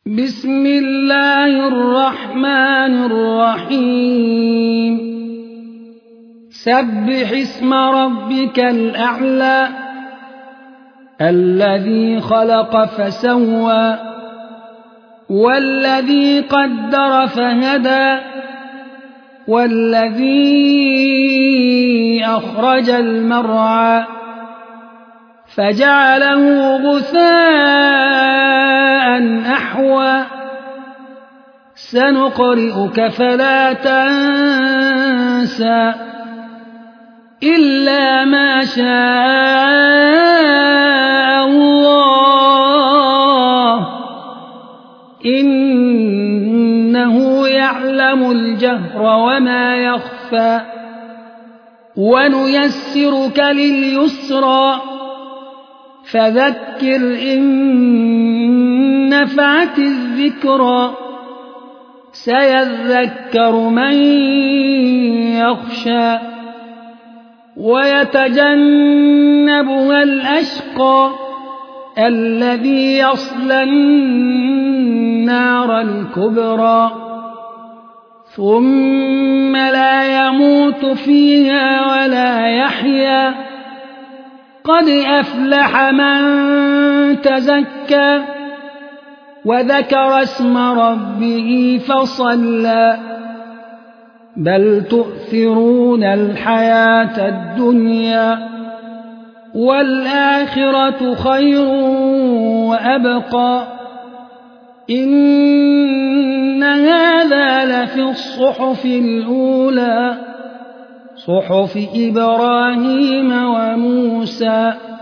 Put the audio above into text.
بسم الله الرحمن الرحيم سبح اسم ربك الأعلى الذي خلق فسوى والذي قدر فهدى والذي أخرج المرعى فجعله غثاء أحوى سنقرئك فلا تنسى إلا ما شاء الله إنه يعلم الجهر وما يخفى ونيسرك لليسرى فذكر إن نفعت الذكرى سيذكر من يخشى ويتجنبها الأشقى الذي يصلى النار الكبرى ثم لا يموت فيها ولا يحيا قد أفلح من تزكى وذكر اسم ربه فصلى بل تؤثرون الحياة الدنيا والآخرة خير وأبقى إن هذا لفي الصحف الأولى صحف إبراهيم وموسى